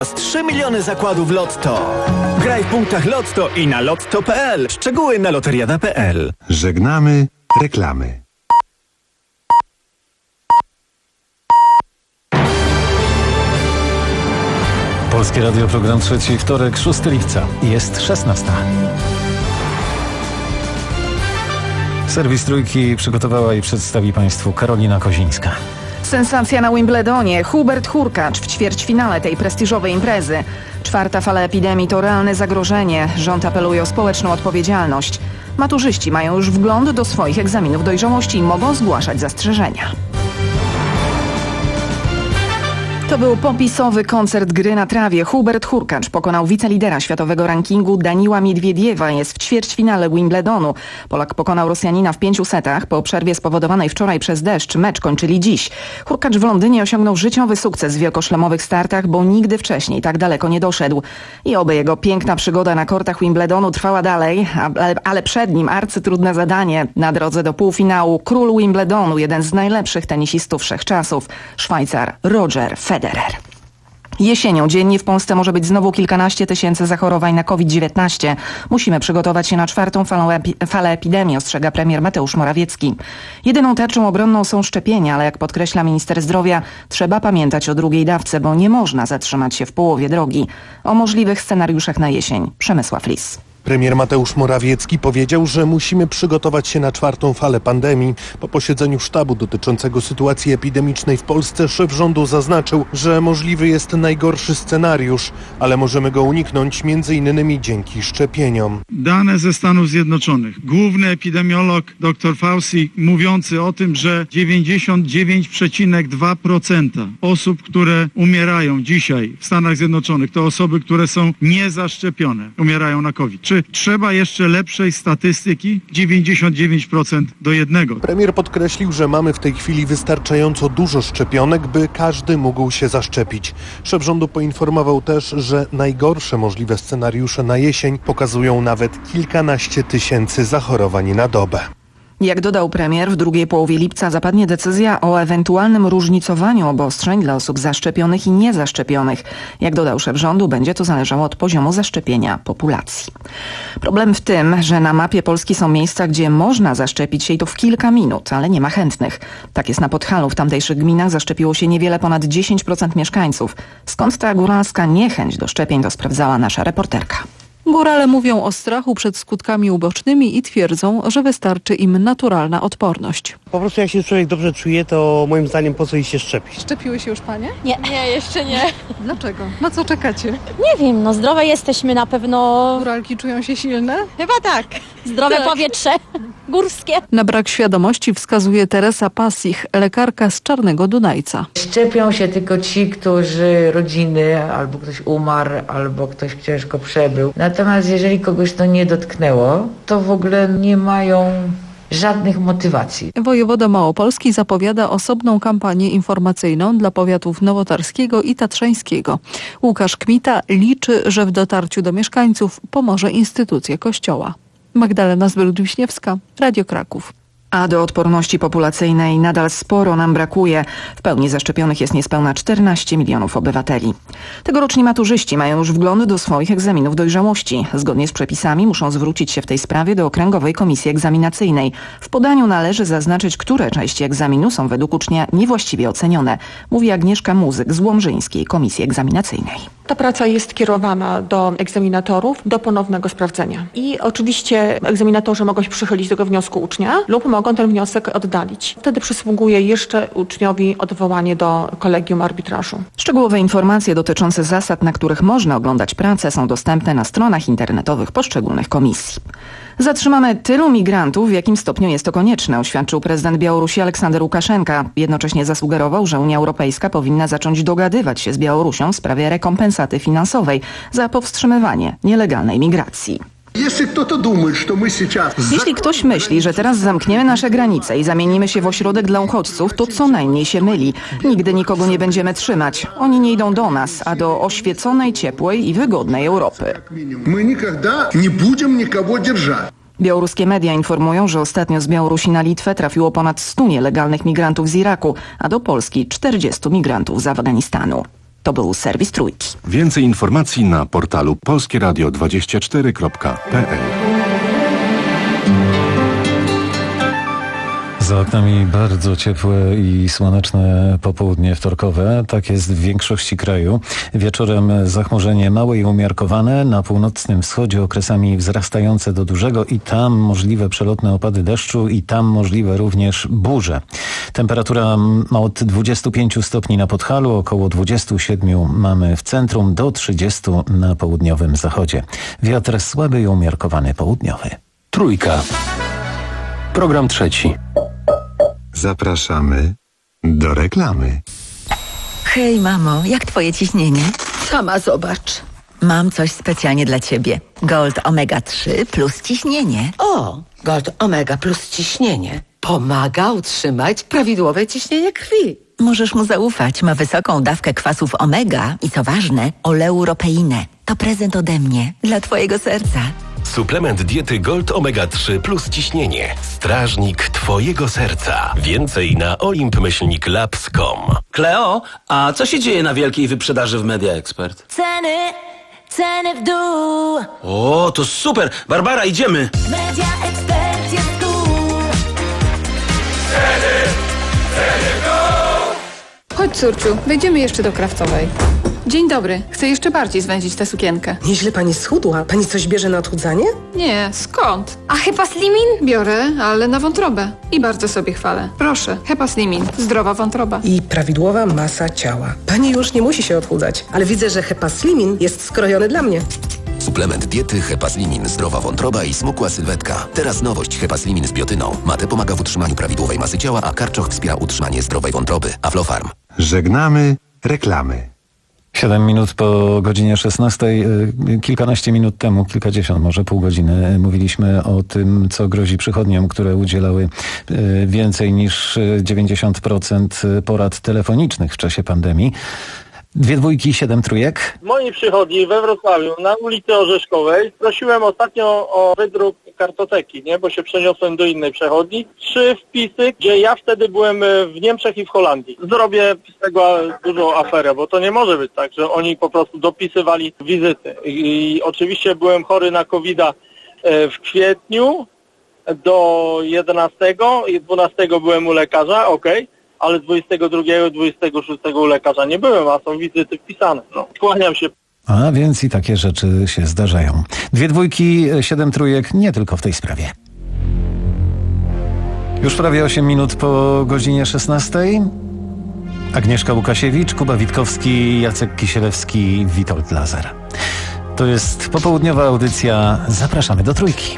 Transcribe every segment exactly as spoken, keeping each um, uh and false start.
trzy miliony zakładów Lotto. Graj w punktach Lotto i na lotto kropka p l. Szczegóły na loteriada kropka p l. Żegnamy reklamy. Polskie Radio, program trzeci, wtorek, szóstego lipca. Jest szesnasta. Serwis Trójki przygotowała i przedstawi Państwu Karolina Kozińska. Sensacja na Wimbledonie. Hubert Hurkacz w ćwierćfinale tej prestiżowej imprezy. Czwarta fala epidemii to realne zagrożenie. Rząd apeluje o społeczną odpowiedzialność. Maturzyści mają już wgląd do swoich egzaminów dojrzałości i mogą zgłaszać zastrzeżenia. To był popisowy koncert gry na trawie. Hubert Hurkacz pokonał wicelidera światowego rankingu Daniła Miedwiediewa. Jest w ćwierćfinale Wimbledonu. Polak pokonał Rosjanina w pięciu setach. Po przerwie spowodowanej wczoraj przez deszcz mecz kończyli dziś. Hurkacz w Londynie osiągnął życiowy sukces w wielkoszlemowych startach, bo nigdy wcześniej tak daleko nie doszedł. I oby jego piękna przygoda na kortach Wimbledonu trwała dalej, ale, ale przed nim arcytrudne zadanie. Na drodze do półfinału król Wimbledonu, jeden z najlepszych tenisistów wszechczasów, Szwajcar Roger Federer. Jesienią dziennie w Polsce może być znowu kilkanaście tysięcy zachorowań na COVID dziewiętnaście. Musimy przygotować się na czwartą falę, epi- falę epidemii, ostrzega premier Mateusz Morawiecki. Jedyną tarczą obronną są szczepienia, ale jak podkreśla minister zdrowia, trzeba pamiętać o drugiej dawce, bo nie można zatrzymać się w połowie drogi. O możliwych scenariuszach na jesień Przemysław Lis. Premier Mateusz Morawiecki powiedział, że musimy przygotować się na czwartą falę pandemii. Po posiedzeniu sztabu dotyczącego sytuacji epidemicznej w Polsce szef rządu zaznaczył, że możliwy jest najgorszy scenariusz, ale możemy go uniknąć między innymi dzięki szczepieniom. Dane ze Stanów Zjednoczonych. Główny epidemiolog dr Fauci mówiący o tym, że dziewięćdziesiąt dziewięć przecinek dwa procent osób, które umierają dzisiaj w Stanach Zjednoczonych, to osoby, które są niezaszczepione, umierają na COVID. Czy trzeba jeszcze lepszej statystyki? dziewięćdziesiąt dziewięć procent do jednego. Premier podkreślił, że mamy w tej chwili wystarczająco dużo szczepionek, by każdy mógł się zaszczepić. Szef rządu poinformował też, że najgorsze możliwe scenariusze na jesień pokazują nawet kilkanaście tysięcy zachorowań na dobę. Jak dodał premier, w drugiej połowie lipca zapadnie decyzja o ewentualnym różnicowaniu obostrzeń dla osób zaszczepionych i niezaszczepionych. Jak dodał szef rządu, będzie to zależało od poziomu zaszczepienia populacji. Problem w tym, że na mapie Polski są miejsca, gdzie można zaszczepić się i to w kilka minut, ale nie ma chętnych. Tak jest na Podhalu. W tamtejszych gminach zaszczepiło się niewiele ponad dziesięć procent mieszkańców. Skąd ta góralska niechęć do szczepień, to sprawdzała nasza reporterka. Górale mówią o strachu przed skutkami ubocznymi i twierdzą, że wystarczy im naturalna odporność. Po prostu jak się człowiek dobrze czuje, to moim zdaniem po co iść się szczepić? Szczepiły się już panie? Nie. Nie, jeszcze nie. Dlaczego? Na co czekacie? Nie wiem, no zdrowe jesteśmy na pewno. Góralki czują się silne? Chyba tak. Zdrowe tak. Powietrze górskie. Na brak świadomości wskazuje Teresa Pasich, lekarka z Czarnego Dunajca. Szczepią się tylko ci, którzy rodziny, albo ktoś umarł, albo ktoś ciężko przebył. Natomiast jeżeli kogoś to nie dotknęło, to w ogóle nie mają żadnych motywacji. Wojewoda Małopolski zapowiada osobną kampanię informacyjną dla powiatów nowotarskiego i tatrzańskiego. Łukasz Kmita liczy, że w dotarciu do mieszkańców pomoże instytucja Kościoła. Magdalena Zbrold-Wiśniewska, Radio Kraków. A do odporności populacyjnej nadal sporo nam brakuje. W pełni zaszczepionych jest niespełna czternaście milionów obywateli. Tegoroczni maturzyści mają już wgląd do swoich egzaminów dojrzałości. Zgodnie z przepisami muszą zwrócić się w tej sprawie do Okręgowej Komisji Egzaminacyjnej. W podaniu należy zaznaczyć, które części egzaminu są według ucznia niewłaściwie ocenione, mówi Agnieszka Muzyk z Łomżyńskiej Komisji Egzaminacyjnej. Ta praca jest kierowana do egzaminatorów do ponownego sprawdzenia. I oczywiście egzaminatorzy mogą się przychylić do tego wniosku ucznia lub mogą ten wniosek oddalić. Wtedy przysługuje jeszcze uczniowi odwołanie do kolegium arbitrażu. Szczegółowe informacje dotyczące zasad, na których można oglądać pracę, są dostępne na stronach internetowych poszczególnych komisji. Zatrzymamy tylu migrantów, w jakim stopniu jest to konieczne, oświadczył prezydent Białorusi Aleksander Łukaszenka. Jednocześnie zasugerował, że Unia Europejska powinna zacząć dogadywać się z Białorusią w sprawie rekompensaty finansowej za powstrzymywanie nielegalnej migracji. Jeśli ktoś myśli, że teraz zamkniemy nasze granice i zamienimy się w ośrodek dla uchodźców, to co najmniej się myli. Nigdy nikogo nie będziemy trzymać. Oni nie idą do nas, a do oświeconej, ciepłej i wygodnej Europy. My nigdy nie będziemy nikogo держать. Białoruskie media informują, że ostatnio z Białorusi na Litwę trafiło ponad stu nielegalnych migrantów z Iraku, a do Polski czterdziestu migrantów z Afganistanu. To był serwis Trójki. Więcej informacji na portalu polskie radio dwadzieścia cztery kropka p l. Za oknami bardzo ciepłe i słoneczne popołudnie wtorkowe. Tak jest w większości kraju. Wieczorem zachmurzenie małe i umiarkowane. Na północnym wschodzie okresami wzrastające do dużego i tam możliwe przelotne opady deszczu i tam możliwe również burze. Temperatura ma od dwudziestu pięciu stopni na Podhalu, około dwudziestu siedmiu mamy w centrum, do trzydziestu na południowym zachodzie. Wiatr słaby i umiarkowany południowy. Trójka. Program trzeci. Zapraszamy do reklamy. Hej mamo, jak twoje ciśnienie? Sama zobacz. Mam coś specjalnie dla ciebie. Gold Omega trzy plus ciśnienie. O, Gold Omega plus ciśnienie. Pomaga utrzymać prawidłowe ciśnienie krwi. Możesz mu zaufać. Ma wysoką dawkę kwasów omega i co ważne, oleuropeinę. To prezent ode mnie dla twojego serca. Suplement diety Gold Omega trzy plus ciśnienie. Strażnik twojego serca. Więcej na olimp myślnik labs kropka com. Kleo, a co się dzieje na wielkiej wyprzedaży w Media Expert? Ceny, ceny w dół. O, to super! Barbara, idziemy! Media Expert jest tu. Ceny, ceny w dół. Chodź, córciu, wejdziemy jeszcze do Krawcowej. Dzień dobry. Chcę jeszcze bardziej zwędzić tę sukienkę. Nieźle pani schudła. Pani coś bierze na odchudzanie? Nie, skąd? A Hepaslimin? Biorę, ale na wątrobę. I bardzo sobie chwalę. Proszę, Hepaslimin. Zdrowa wątroba. I prawidłowa masa ciała. Pani już nie musi się odchudzać, ale widzę, że Hepaslimin jest skrojony dla mnie. Suplement diety Hepaslimin, zdrowa wątroba i smukła sylwetka. Teraz nowość Hepaslimin z biotyną. Mate pomaga w utrzymaniu prawidłowej masy ciała, a karczoch wspiera utrzymanie zdrowej wątroby. Aflofarm. Żegnamy reklamy. Siedem minut po godzinie szesnastej. Kilkanaście minut temu, kilkadziesiąt, może pół godziny, mówiliśmy o tym, co grozi przychodniom, które udzielały więcej niż dziewięćdziesiąt procent porad telefonicznych w czasie pandemii. Dwie dwójki, siedem trójek. W mojej przychodni we Wrocławiu, na ulicy Orzeszkowej, prosiłem ostatnio o wydruk kartoteki, nie, bo się przeniosłem do innej przechodni. Trzy wpisy, gdzie ja wtedy byłem w Niemczech i w Holandii. Zrobię z tego dużą aferę, bo to nie może być tak, że oni po prostu dopisywali wizyty. I, i oczywiście byłem chory na kowida w kwietniu do jedenastego i dwunastego byłem u lekarza, okej. Okay. Ale dwudziestego drugiego, dwudziestego szóstego u lekarza nie byłem, a są wizyty wpisane. No, kłaniam się. A więc i takie rzeczy się zdarzają. Dwie dwójki, siedem trójek, nie tylko w tej sprawie. Już prawie osiem minut po godzinie szesnastej. Agnieszka Łukasiewicz, Kuba Witkowski, Jacek Kisielewski, Witold Lazar. To jest popołudniowa audycja. Zapraszamy do Trójki.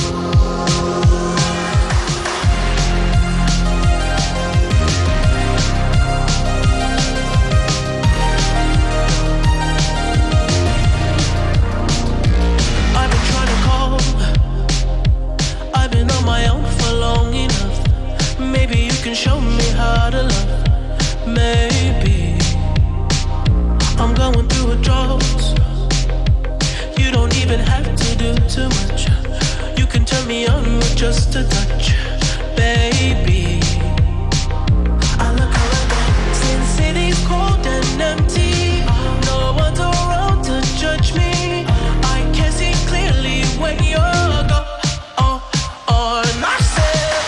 Just a touch, baby. I look around, since city's cold and empty, no one's around to judge me. I can see clearly when you're gone. Oh, oh, and I said,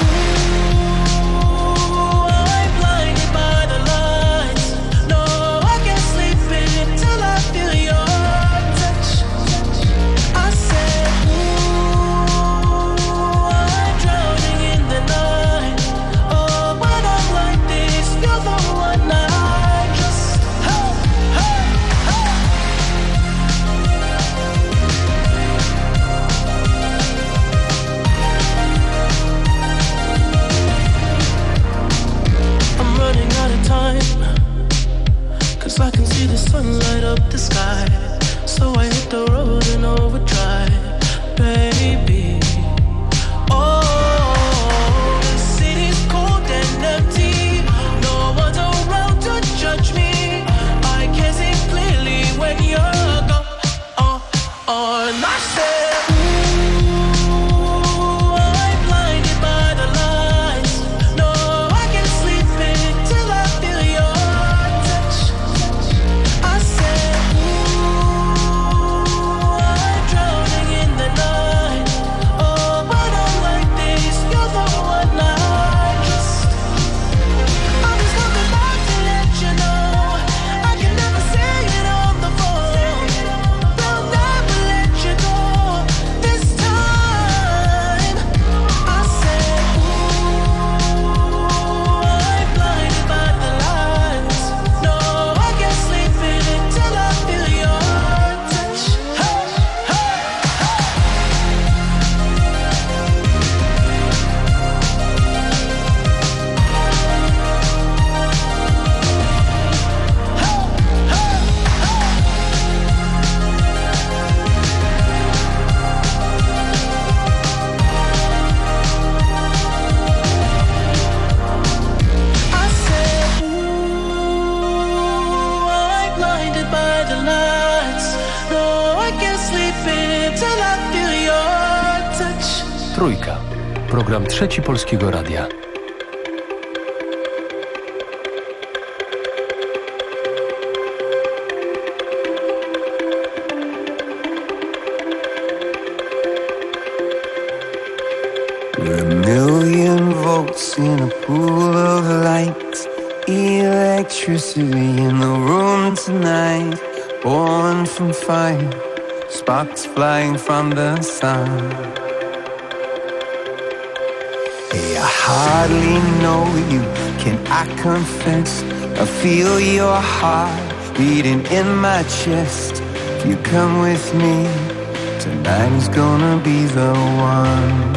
ooh, I'm blinded by the lights. No, I can't sleep until I feel your touch. I said, cause I can see the sun light up the sky. So I hit the road in overdrive, baby. Oh, the city's cold and empty. No one's around to judge me. I can see clearly when you're gone. Oh, oh, and I said, ooh, I'm blinded by the lights. No, I can't sleep until I feel your touch. I till I feel your touch. Trójka. Program Trzeci Polskiego Radia. We're a million volts in a pool of light, electricity in the room tonight, born from fire, sparks flying from the sun. Hey, I hardly know you, can I confess? I feel your heart beating in my chest. If you come with me, tonight is gonna be the one.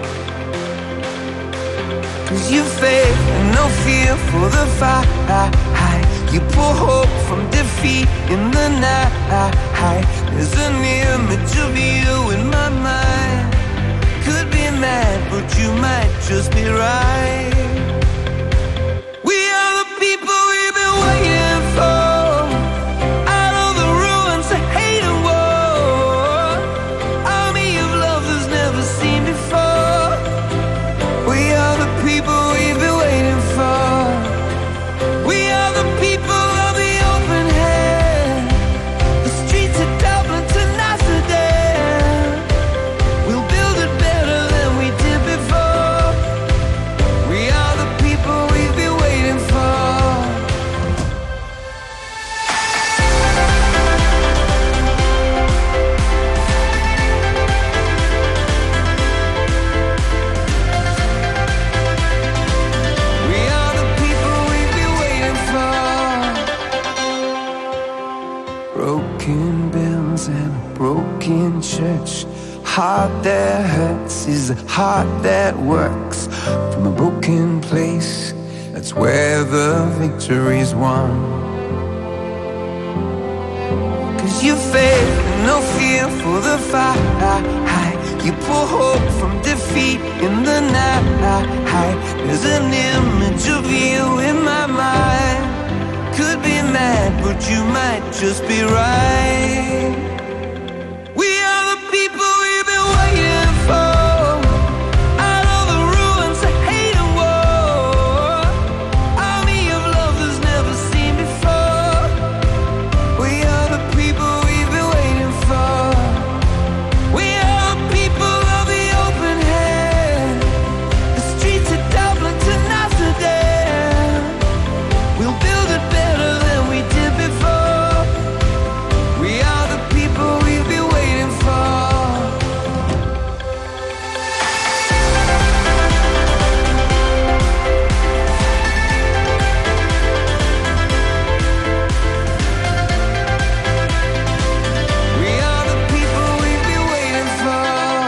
Cause you faith and no fear for the fight. You pull hope from defeat in the night. There's an image of you in my mind. Could be mad, but you might just be right. We are the people we've been waiting for. Out of the ruins of hate and war, army of love that's never seen before. We are the people we've been waiting for. We are the people of the open hand. The streets of Dublin to Amsterdam. We'll build it better than we did before. We are the people we've been waiting for. We are the people we've been waiting for. Broken bells and a broken church. Heart that hurts is a heart that works. From a broken place, that's where the victory's won. Cause you faith and no fear for the fight. You pull hope from defeat in the night. There's an image of you in my mind. Could be mad, but you might just be right. We are the people we've been waiting for. Out of the ruins of hate and war, army of love that's never seen before. We are the people we've been waiting for. We are the people of the open hand. The streets of Dublin to Amsterdam. We'll build it better than we did before. We are the people we've been waiting for. We are the people we've been waiting for.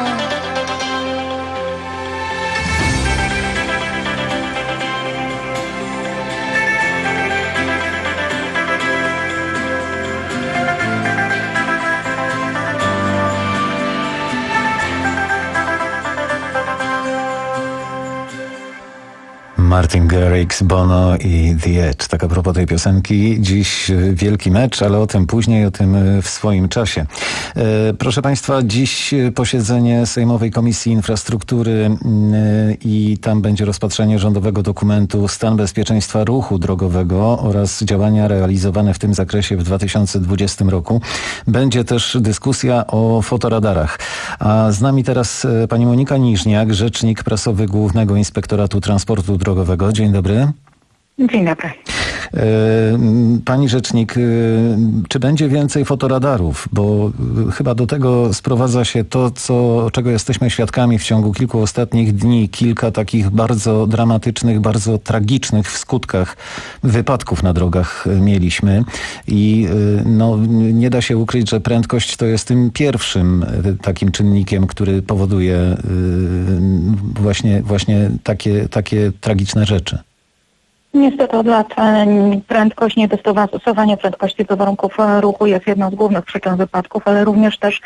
Martin Garrix, Bono i The Edge. Tak a propos tej piosenki, dziś wielki mecz, ale o tym później, o tym w swoim czasie. E, proszę Państwa, dziś posiedzenie Sejmowej Komisji Infrastruktury e, i tam będzie rozpatrzenie rządowego dokumentu Stan bezpieczeństwa ruchu drogowego oraz działania realizowane w tym zakresie w dwa tysiące dwudziestym roku. Będzie też dyskusja o fotoradarach. A z nami teraz e, pani Monika Niżniak, rzecznik prasowy Głównego Inspektoratu Transportu Drogowego. Dzień dobry. Dzień dobry. Pani rzecznik, czy będzie więcej fotoradarów? Bo chyba do tego sprowadza się to, co, czego jesteśmy świadkami w ciągu kilku ostatnich dni. Kilka takich bardzo dramatycznych, bardzo tragicznych w skutkach wypadków na drogach mieliśmy. I no, nie da się ukryć, że prędkość to jest tym pierwszym takim czynnikiem, który powoduje właśnie, właśnie takie, takie tragiczne rzeczy. Niestety od lat prędkość, niedostosowanie prędkości do warunków ruchu jest jedną z głównych przyczyn wypadków, ale również też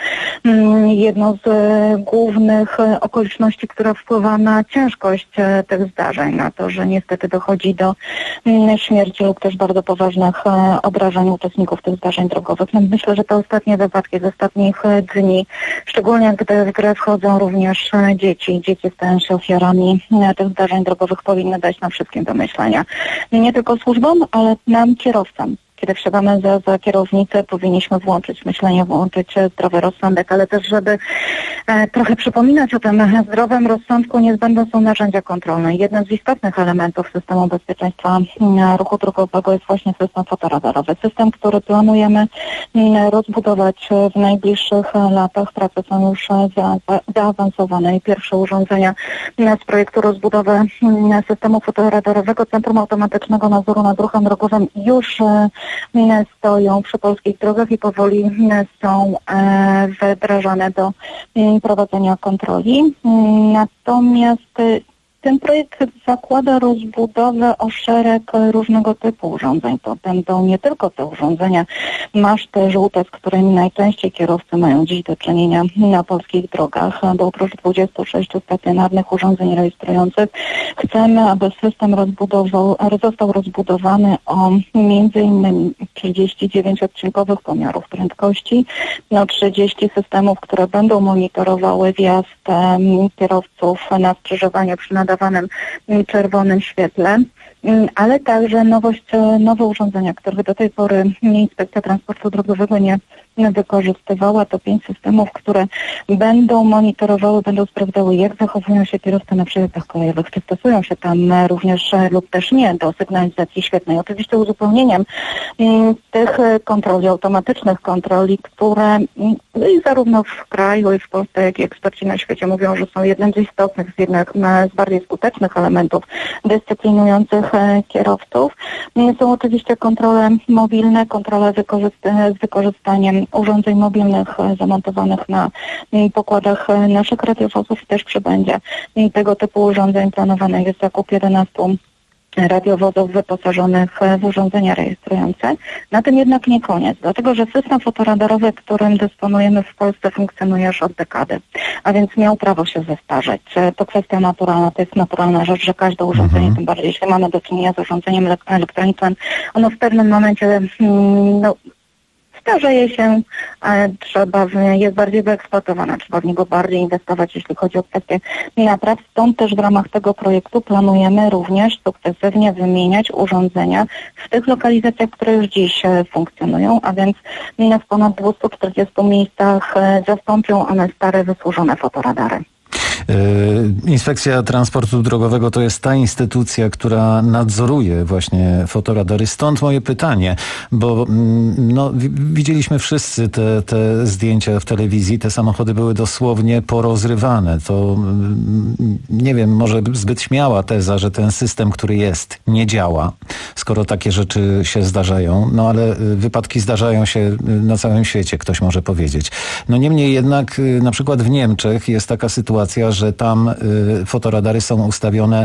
jedną z głównych okoliczności, która wpływa na ciężkość tych zdarzeń, na to, że niestety dochodzi do śmierci lub też bardzo poważnych obrażeń uczestników tych zdarzeń drogowych. No myślę, że te ostatnie wypadki z ostatnich dni, szczególnie gdy w grę wchodzą również dzieci, dzieci stają się ofiarami tych zdarzeń drogowych, powinny dać nam wszystkim do myślenia. Nie tylko służbom, ale nam, kierowcom. Kiedy wsiadamy za, za kierownicę, powinniśmy włączyć myślenie, włączyć zdrowy rozsądek, ale też, żeby e, trochę przypominać o tym zdrowym rozsądku, niezbędne są narzędzia kontrolne. Jednym z istotnych elementów systemu bezpieczeństwa m, ruchu drogowego jest właśnie system fotoradarowy. System, który planujemy m, rozbudować w najbliższych latach. Prace są już za, za, zaawansowane i pierwsze urządzenia m, z projektu rozbudowy m, systemu fotoradarowego Centrum Automatycznego Nadzoru nad Ruchem Drogowym już e, stoją przy polskich drogach i powoli są wdrażane do prowadzenia kontroli. Natomiast ten projekt zakłada rozbudowę o szereg różnego typu urządzeń. To będą nie tylko te urządzenia maszty żółte, z którymi najczęściej kierowcy mają dziś do czynienia na polskich drogach, bo oprócz dwudziestu sześciu stacjonarnych urządzeń rejestrujących chcemy, aby system rozbudował, został rozbudowany o między innymi trzydzieści dziewięć odcinkowych pomiarów prędkości, no trzydzieści systemów, które będą monitorowały wjazd um, kierowców na skrzyżowanie przy nadawanym czerwonym świetle, ale także nowość, nowe urządzenia, których do tej pory Inspekcja Transportu Drogowego nie wykorzystywała. To pięć systemów, które będą monitorowały, będą sprawdzały, jak zachowują się kierowcy na przejazdach kolejowych, czy stosują się tam również lub też nie do sygnalizacji świetnej. Oczywiście uzupełnieniem tych kontroli, automatycznych kontroli, które zarówno w kraju i w Polsce, jak i eksperci na świecie mówią, że są jednym z istotnych, z jednak z bardziej skutecznych elementów dyscyplinujących kierowców, są oczywiście kontrole mobilne, kontrole wykorzyst- z wykorzystaniem urządzeń mobilnych zamontowanych na pokładach naszych radiowozów i też przybędzie tego typu urządzeń. Planowany jest zakup jedenastu radiowozów wyposażonych w urządzenia rejestrujące. Na tym jednak nie koniec, dlatego że system fotoradarowy, którym dysponujemy w Polsce, funkcjonuje już od dekady, a więc miał prawo się zestarzeć. To kwestia naturalna, to jest naturalna rzecz, że każde urządzenie, mhm. tym bardziej jeśli mamy do czynienia z urządzeniem elektronicznym, ono w pewnym momencie no, starzeje się, trzeba w, jest bardziej wyeksploatowane, trzeba w niego bardziej inwestować, jeśli chodzi o kwestie napraw. Stąd też w ramach tego projektu planujemy również sukcesywnie wymieniać urządzenia w tych lokalizacjach, które już dziś funkcjonują, a więc w ponad dwustu czterdziestu miejscach zastąpią one stare, wysłużone fotoradary. Inspekcja Transportu Drogowego to jest ta instytucja, która nadzoruje właśnie fotoradary. Stąd moje pytanie, bo no, widzieliśmy wszyscy te, te zdjęcia w telewizji. Te samochody były dosłownie porozrywane. To nie wiem, może zbyt śmiała teza, że ten system, który jest, nie działa, skoro takie rzeczy się zdarzają. No ale wypadki zdarzają się na całym świecie, ktoś może powiedzieć. No niemniej jednak na przykład w Niemczech jest taka sytuacja, że tam y, fotoradary są ustawione y,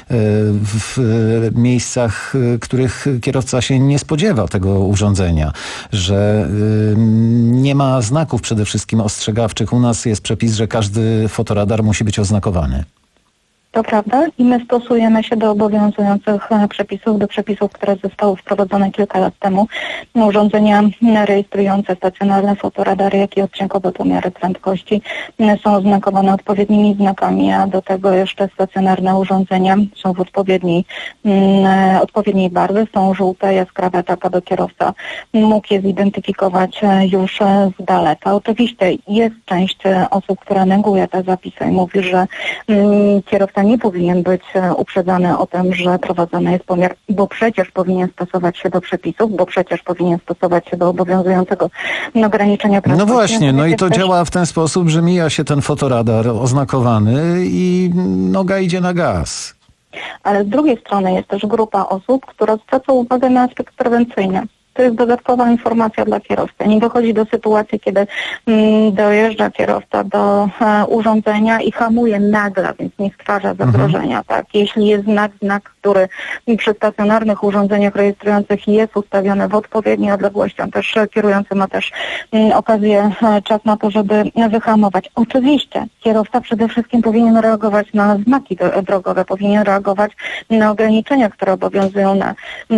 w y, miejscach, y, których kierowca się nie spodziewa tego urządzenia, że y, nie ma znaków przede wszystkim ostrzegawczych. U nas jest przepis, że każdy fotoradar musi być oznakowany. To prawda i my stosujemy się do obowiązujących przepisów, do przepisów, które zostały wprowadzone kilka lat temu. Urządzenia rejestrujące stacjonarne fotoradary, jak i odcinkowe pomiary prędkości są oznakowane odpowiednimi znakami, a do tego jeszcze stacjonarne urządzenia są w odpowiedniej, mm, odpowiedniej barwy, są żółte, jaskrawe, tak aby kierowca mógł je zidentyfikować już z daleka. Oczywiście jest część osób, która neguje te zapisy i mówi, że mm, kierowca nie powinien być uprzedzany o tym, że prowadzony jest pomiar, bo przecież powinien stosować się do przepisów, bo przecież powinien stosować się do obowiązującego ograniczenia prędkości. No właśnie, no i to też działa w ten sposób, że mija się ten fotoradar oznakowany i noga idzie na gaz. Ale z drugiej strony jest też grupa osób, która zwraca uwagę na aspekt prewencyjny. To jest dodatkowa informacja dla kierowcy. Nie dochodzi do sytuacji, kiedy mm, dojeżdża kierowca do e, urządzenia i hamuje nagle, więc nie stwarza zagrożenia. Mhm. Tak? Jeśli jest znak, znak, który przy stacjonarnych urządzeniach rejestrujących jest ustawiony w odpowiedniej odległości, on też kierujący ma też mm, okazję, e, czas na to, żeby wyhamować. Oczywiście kierowca przede wszystkim powinien reagować na znaki drogowe, powinien reagować na ograniczenia, które obowiązują na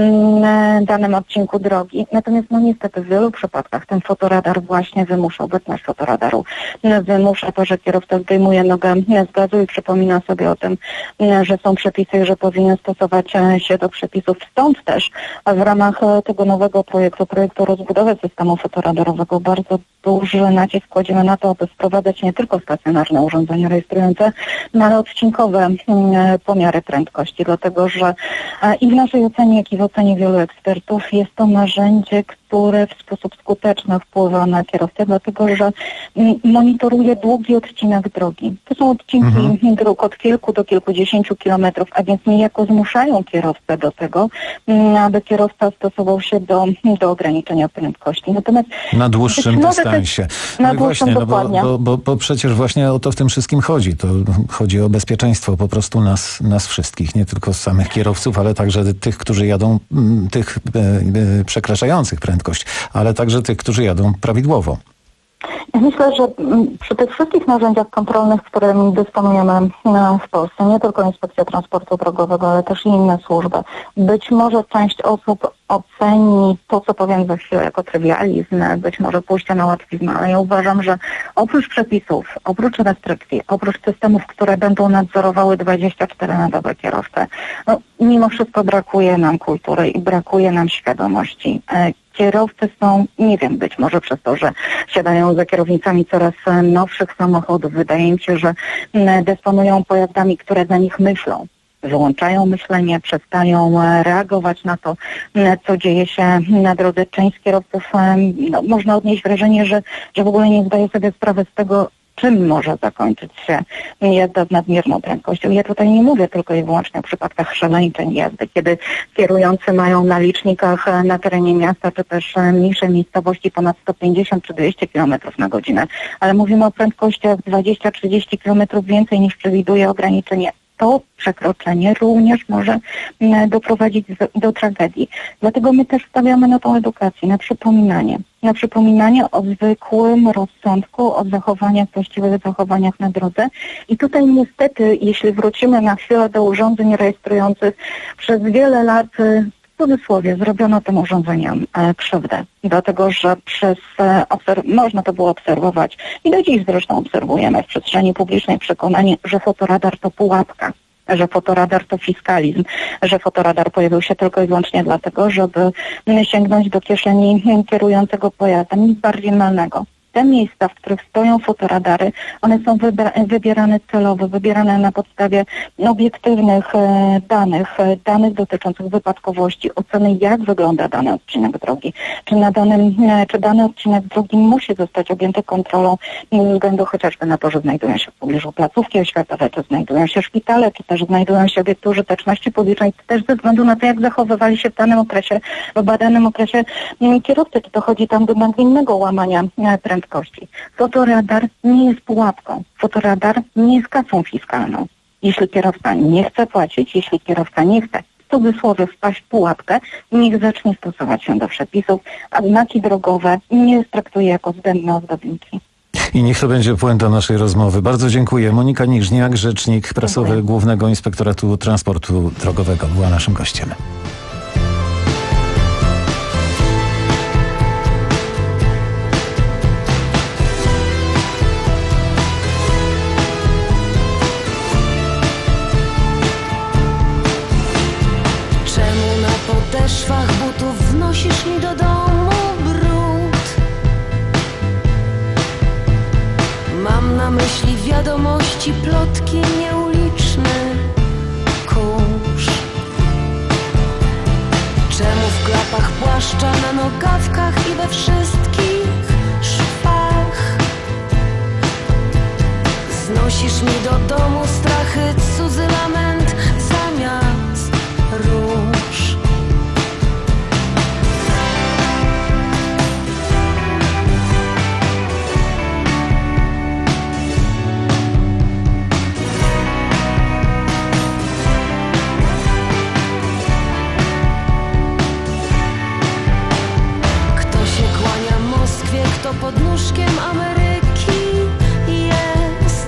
mm, danym odcinku drogi. Natomiast no niestety w wielu przypadkach ten fotoradar właśnie wymusza, obecność fotoradaru wymusza to, że kierowca zdejmuje nogę z gazu i przypomina sobie o tym, że są przepisy i że powinien stosować się do przepisów. Stąd też w ramach tego nowego projektu, projektu rozbudowy systemu fotoradarowego bardzo duży nacisk kładziemy na to, aby wprowadzać nie tylko stacjonarne urządzenia rejestrujące, no ale odcinkowe pomiary prędkości, dlatego że i w naszej ocenie, jak i w ocenie wielu ekspertów jest to narzędzie, które w sposób skuteczny wpływa na kierowcę, dlatego że monitoruje długi odcinek drogi. To są odcinki mhm. dróg od kilku do kilkudziesięciu kilometrów, a więc niejako zmuszają kierowcę do tego, aby kierowca stosował się do, do ograniczenia prędkości. Natomiast na dłuższym dystansie. Na no dłuższym, właśnie, dokładnie. No bo, bo, bo, bo przecież właśnie o to w tym wszystkim chodzi. To chodzi o bezpieczeństwo po prostu nas, nas wszystkich, nie tylko samych kierowców, ale także tych, którzy jadą, tych e, e, przekraczających prędkość, ale także tych, którzy jadą prawidłowo. Ja myślę, że przy tych wszystkich narzędziach kontrolnych, którymi dysponujemy w Polsce, nie tylko Inspekcja Transportu Drogowego, ale też i inne służby, być może część osób oceni to, co powiem za chwilę, jako trywializm, być może pójście na łatwiznę, ale ja uważam, że oprócz przepisów, oprócz restrykcji, oprócz systemów, które będą nadzorowały dwadzieścia cztery na dobę kierowcę, no, mimo wszystko brakuje nam kultury i brakuje nam świadomości. Kierowcy są, nie wiem, być może przez to, że siadają za kierownicami coraz nowszych samochodów. Wydaje mi się, że dysponują pojazdami, które za nich myślą. Wyłączają myślenie, przestają reagować na to, co dzieje się na drodze. Część kierowców, no, można odnieść wrażenie, że, że w ogóle nie zdaje sobie sprawy z tego, czym może zakończyć się jazda z nadmierną prędkością. Ja tutaj nie mówię tylko i wyłącznie o przypadkach szaleńczeń jazdy, kiedy kierujący mają na licznikach na terenie miasta, czy też mniejszej miejscowości ponad sto pięćdziesiąt czy dwieście kilometrów na godzinę, ale mówimy o prędkościach dwadzieścia trzydzieści kilometrów więcej niż przewiduje ograniczenie. To przekroczenie również może doprowadzić do tragedii. Dlatego my też stawiamy na tą edukację, na przypominanie. Na przypominanie o zwykłym rozsądku, o zachowaniach, właściwych zachowaniach na drodze. I tutaj niestety, jeśli wrócimy na chwilę do urządzeń rejestrujących, przez wiele lat w cudzysłowie zrobiono tym urządzeniom e, krzywdę, dlatego że przez e, obserw- można to było obserwować i do dziś zresztą obserwujemy w przestrzeni publicznej przekonanie, że fotoradar to pułapka, że fotoradar to fiskalizm, że fotoradar pojawił się tylko i wyłącznie dlatego, żeby sięgnąć do kieszeni kierującego pojazdem. Nic bardziej mylnego. Te miejsca, w których stoją fotoradary, one są wybra- wybierane celowo, wybierane na podstawie obiektywnych e, danych, e, danych dotyczących wypadkowości, oceny, jak wygląda dany odcinek drogi. Czy, na danym, e, czy dany odcinek drogi musi zostać objęty kontrolą ze względu chociażby na to, że znajdują się w pobliżu placówki oświatowe, czy znajdują się szpitale, czy też znajdują się obiekty użyteczności publicznej, czy też ze względu na to, jak zachowywali się w danym okresie, w badanym okresie m, kierowcy, czy dochodzi tam do nagminnego łamania e, prędkości. Fotoradar nie jest pułapką. Fotoradar nie jest kasą fiskalną. Jeśli kierowca nie chce płacić, jeśli kierowca nie chce w cudzysłowie wpaść w pułapkę, niech zacznie stosować się do przepisów, a znaki drogowe nie traktuje jako zbędne ozdobniki. I niech to będzie puenta naszej rozmowy. Bardzo dziękuję. Monika Niżniak, rzecznik prasowy dziękuję. Głównego Inspektoratu Transportu Drogowego, była naszym gościem. W szwach butów wnosisz mi do domu brud. Mam na myśli wiadomości, plotki, nieuliczny kurz. Czemu w klapach płaszcza, na nogawkach i we wszystkich szwach znosisz mi do domu strachy, cudzy lament zamiast róż. kąskiem Ameryki jest.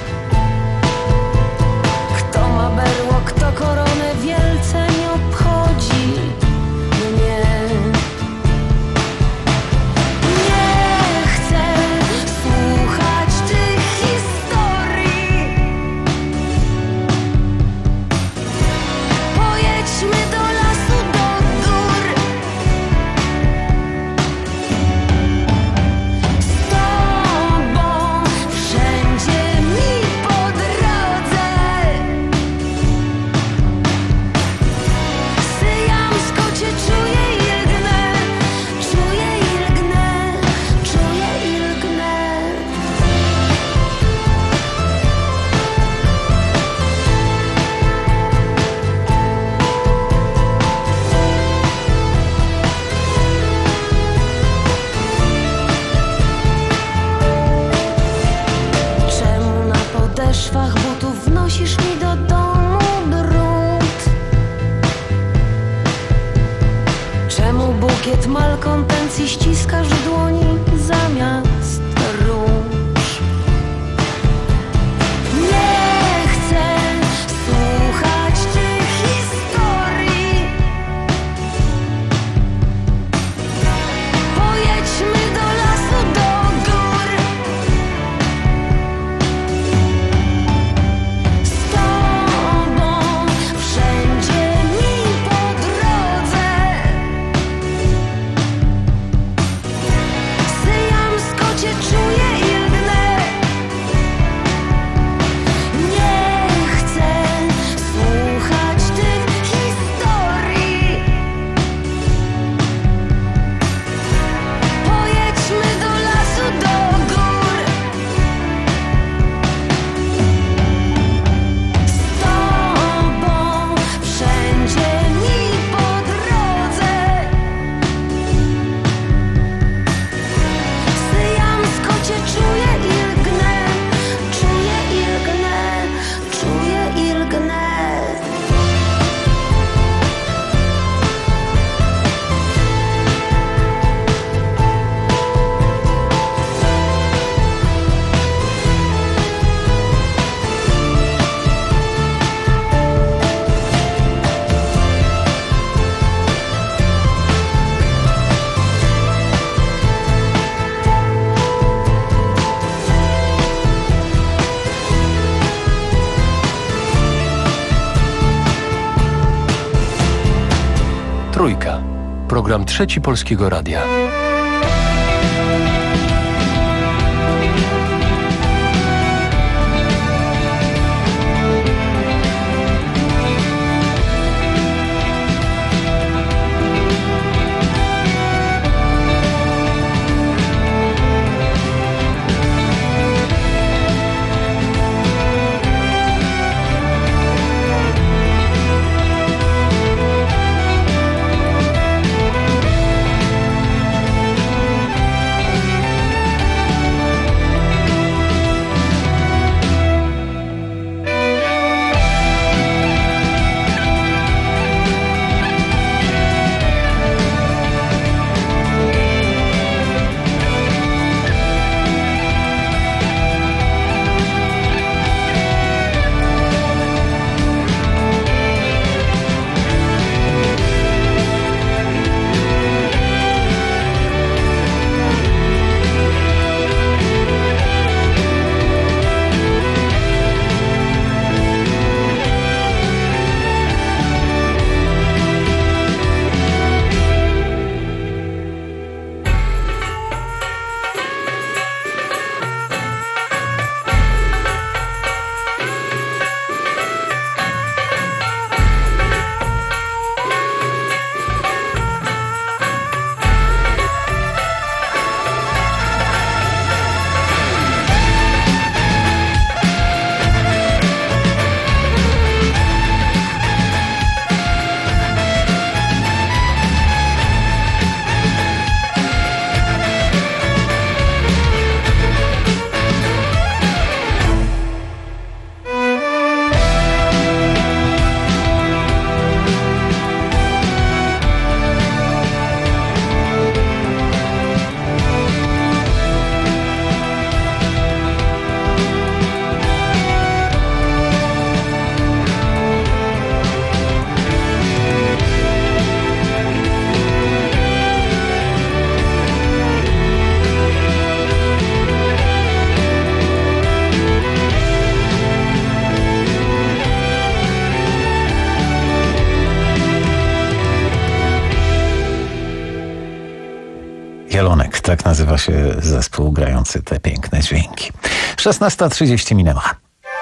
Kto ma berło, kto koronę, wielce nie obchodzi mnie. Nie chcę słuchać tych historii. Pojedźmy do lasu, do gór. Z tobą wszędzie mi po drodze. Syjamsko cię czuję i lgnę, czuję i lgnę, czuję i lgnę. Czemu na podeszwach butów wnosisz mi do domu brud? Czemu bukiet malkontencji ściskasz w dłoni zamiast róż? Nie chcę słuchać tych historii. Pojedźmy do lasu, do gór. Z tobą wszędzie mi po drodze. Syjamsko cię czuję i lgnę. Nie chcę słuchać tych historii. Pojedźmy do lasu, do gór. Z tobą wszędzie mi po drodze. Syjamsko cię czuję i lgnę, czuję i lgnę, czuję i lgnę. Trójka. Program Trzeci Polskiego Radia. Tak nazywa się zespół grający te piękne dźwięki. szesnasta trzydzieści minęła.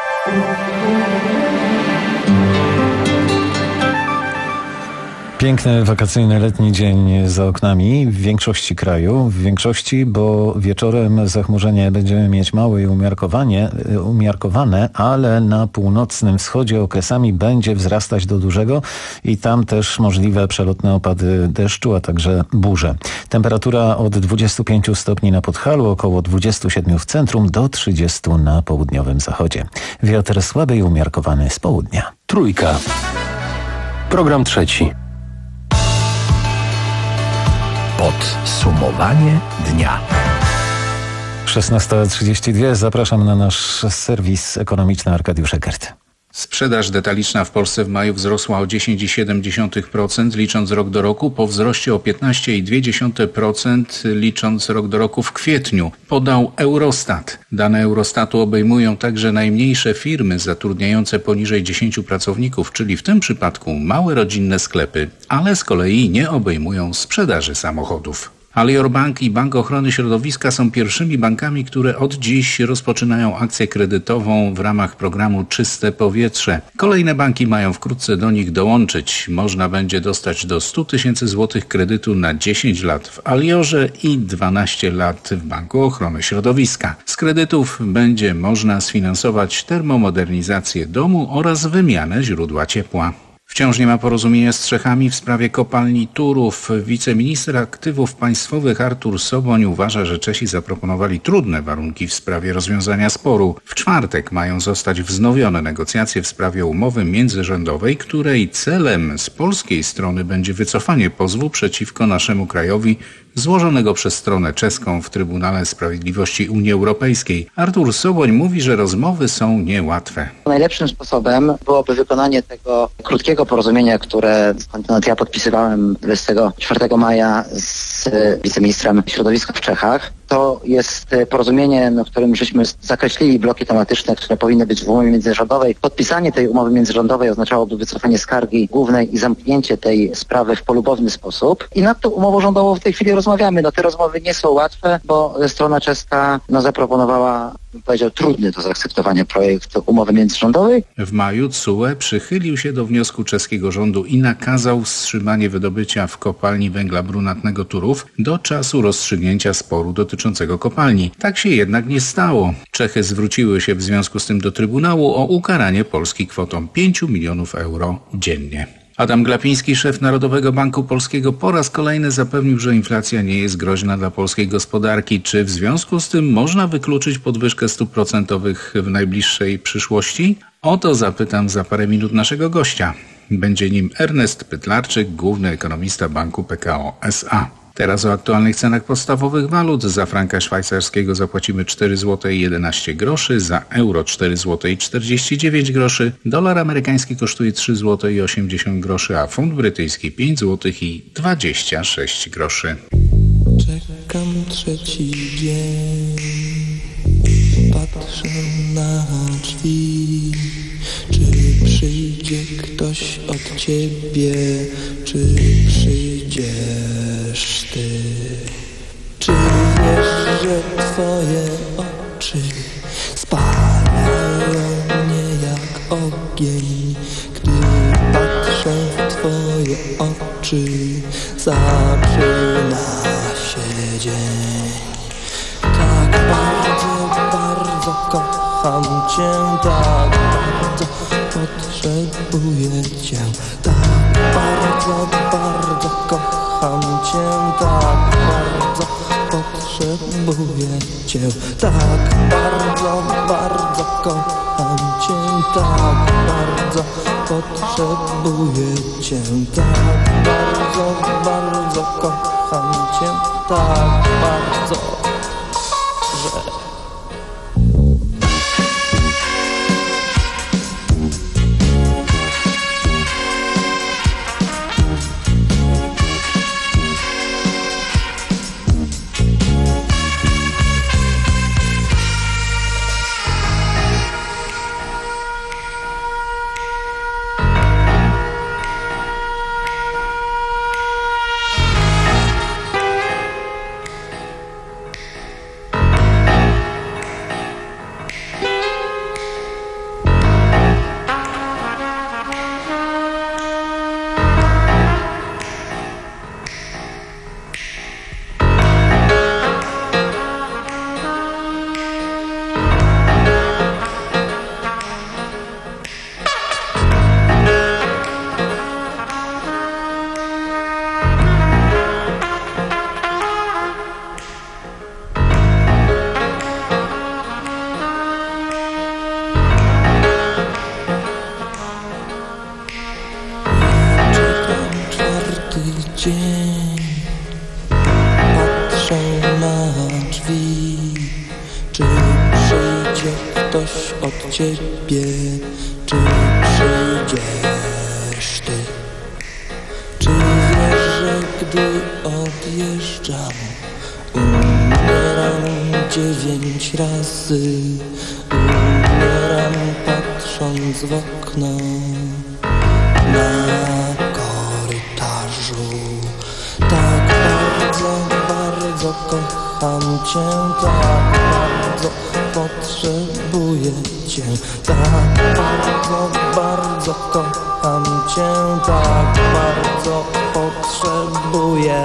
Piękny, wakacyjny, letni dzień za oknami w większości kraju. W większości, bo wieczorem zachmurzenie będziemy mieć małe i umiarkowanie, umiarkowane, ale na północnym wschodzie okresami będzie wzrastać do dużego i tam też możliwe przelotne opady deszczu, a także burze. Temperatura od dwudziestu pięciu stopni na Podhalu, około dwudziestu siedmiu w centrum, do trzydziestu na południowym zachodzie. Wiatr słaby i umiarkowany z południa. Trójka. Program trzeci. Podsumowanie dnia. szesnasta trzydzieści dwa. Zapraszam na nasz serwis ekonomiczny. Arkadiusz Eckert. Sprzedaż detaliczna w Polsce w maju wzrosła o dziesięć przecinek siedem procent licząc rok do roku, po wzroście o piętnaście przecinek dwa procent licząc rok do roku w kwietniu, podał Eurostat. Dane Eurostatu obejmują także najmniejsze firmy zatrudniające poniżej dziesięciu pracowników, czyli w tym przypadku małe rodzinne sklepy, ale z kolei nie obejmują sprzedaży samochodów. Alior Bank i Bank Ochrony Środowiska są pierwszymi bankami, które od dziś rozpoczynają akcję kredytową w ramach programu Czyste Powietrze. Kolejne banki mają wkrótce do nich dołączyć. Można będzie dostać do stu tysięcy złotych kredytu na dziesięć lat w Aliorze i dwanaście lat w Banku Ochrony Środowiska. Z kredytów będzie można sfinansować termomodernizację domu oraz wymianę źródła ciepła. Wciąż nie ma porozumienia z Czechami w sprawie kopalni Turów. Wiceminister aktywów państwowych Artur Soboń uważa, że Czesi zaproponowali trudne warunki w sprawie rozwiązania sporu. W czwartek mają zostać wznowione negocjacje w sprawie umowy międzyrządowej, której celem z polskiej strony będzie wycofanie pozwu przeciwko naszemu krajowi złożonego przez stronę czeską w Trybunale Sprawiedliwości Unii Europejskiej. Artur Soboń mówi, że rozmowy są niełatwe. Najlepszym sposobem byłoby wykonanie tego krótkiego porozumienia, które skądinąd ja podpisywałem dwudziestego czwartego maja z wiceministrem środowiska w Czechach. To jest porozumienie, na którym żeśmy zakreślili bloki tematyczne, które powinny być w umowie międzyrządowej. Podpisanie tej umowy międzyrządowej oznaczałoby wycofanie skargi głównej i zamknięcie tej sprawy w polubowny sposób. I nad tą umową rządową w tej chwili rozmawiamy. No te rozmowy nie są łatwe, bo strona czeska no, zaproponowała, powiedział, trudny do zaakceptowania projekt umowy międzyrządowej. W maju T S U E przychylił się do wniosku czeskiego rządu i nakazał wstrzymanie wydobycia w kopalni węgla brunatnego Turów do czasu rozstrzygnięcia sporu dotyczącego kopalni. Tak się jednak nie stało. Czechy zwróciły się w związku z tym do Trybunału o ukaranie Polski kwotą pięciu milionów euro dziennie. Adam Glapiński, szef Narodowego Banku Polskiego, po raz kolejny zapewnił, że inflacja nie jest groźna dla polskiej gospodarki. Czy w związku z tym można wykluczyć podwyżkę stóp procentowych w najbliższej przyszłości? O to zapytam za parę minut naszego gościa. Będzie nim Ernest Pytlarczyk, główny ekonomista Banku P K O S A. Teraz o aktualnych cenach podstawowych walut. Za franka szwajcarskiego zapłacimy cztery złote jedenaście groszy, za euro cztery złote czterdzieści dziewięć groszy, dolar amerykański kosztuje trzy złote osiemdziesiąt groszy, a funt brytyjski pięć złotych dwadzieścia sześć groszy. Czekam trzeci dzień, patrzę na drzwi. Czy przyjdzie ktoś od ciebie, czy przyjdziesz ty? Czy wiesz, że twoje oczy spalają mnie jak ogień? Gdy patrzę w twoje oczy, zaczyna się dzień. Tak bardzo, bardzo kocham cię, tak bardzo potrzebuję cię. Tak bardzo, bardzo kocham cię, tak bardzo potrzebuję cię. Tak bardzo, bardzo kocham cię, tak bardzo potrzebuję cię. Tak bardzo, bardzo kocham cię, tak bardzo, że... Czy przyjdzie ktoś od ciebie? Czy przyjdziesz ty? Czy wiesz, że gdy odjeżdżam, umieram dziewięć razy? Umieram patrząc w okno na korytarzu. Tak bardzo, bardzo kocham cię, tak bardzo potrzebuję cię, tak bardzo, bardzo kocham cię, tak bardzo potrzebuję.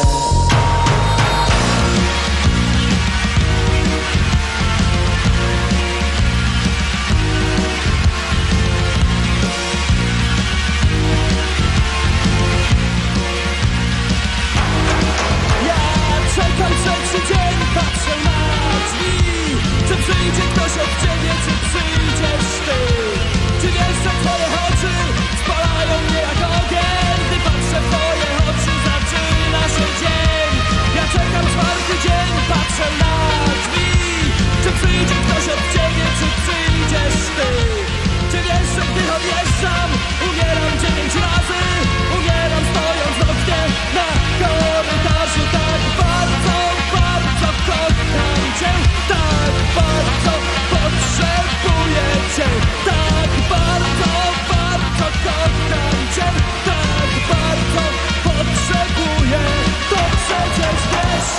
Patrzę na drzwi. Czy przyjdzie ktoś od ciebie, czy przyjdziesz ty? Czy wiesz, że twoje oczy spalają mnie jak ogień? Gdy patrzę w twoje oczy, zaczyna się dzień. Ja czekam czwarty dzień, patrzę na drzwi. Czy przyjdzie ktoś od ciebie, czy przyjdziesz ty? Czy wiesz, że gdy odjeżdżam, umieram dziewięć razy? Umieram stojąc w oknie na korytarzu. Tak bardzo, bardzo kocham cię, tak bardzo potrzebuję cię, tak bardzo, bardzo kocham cię, tak bardzo potrzebuję, to przecież wiesz.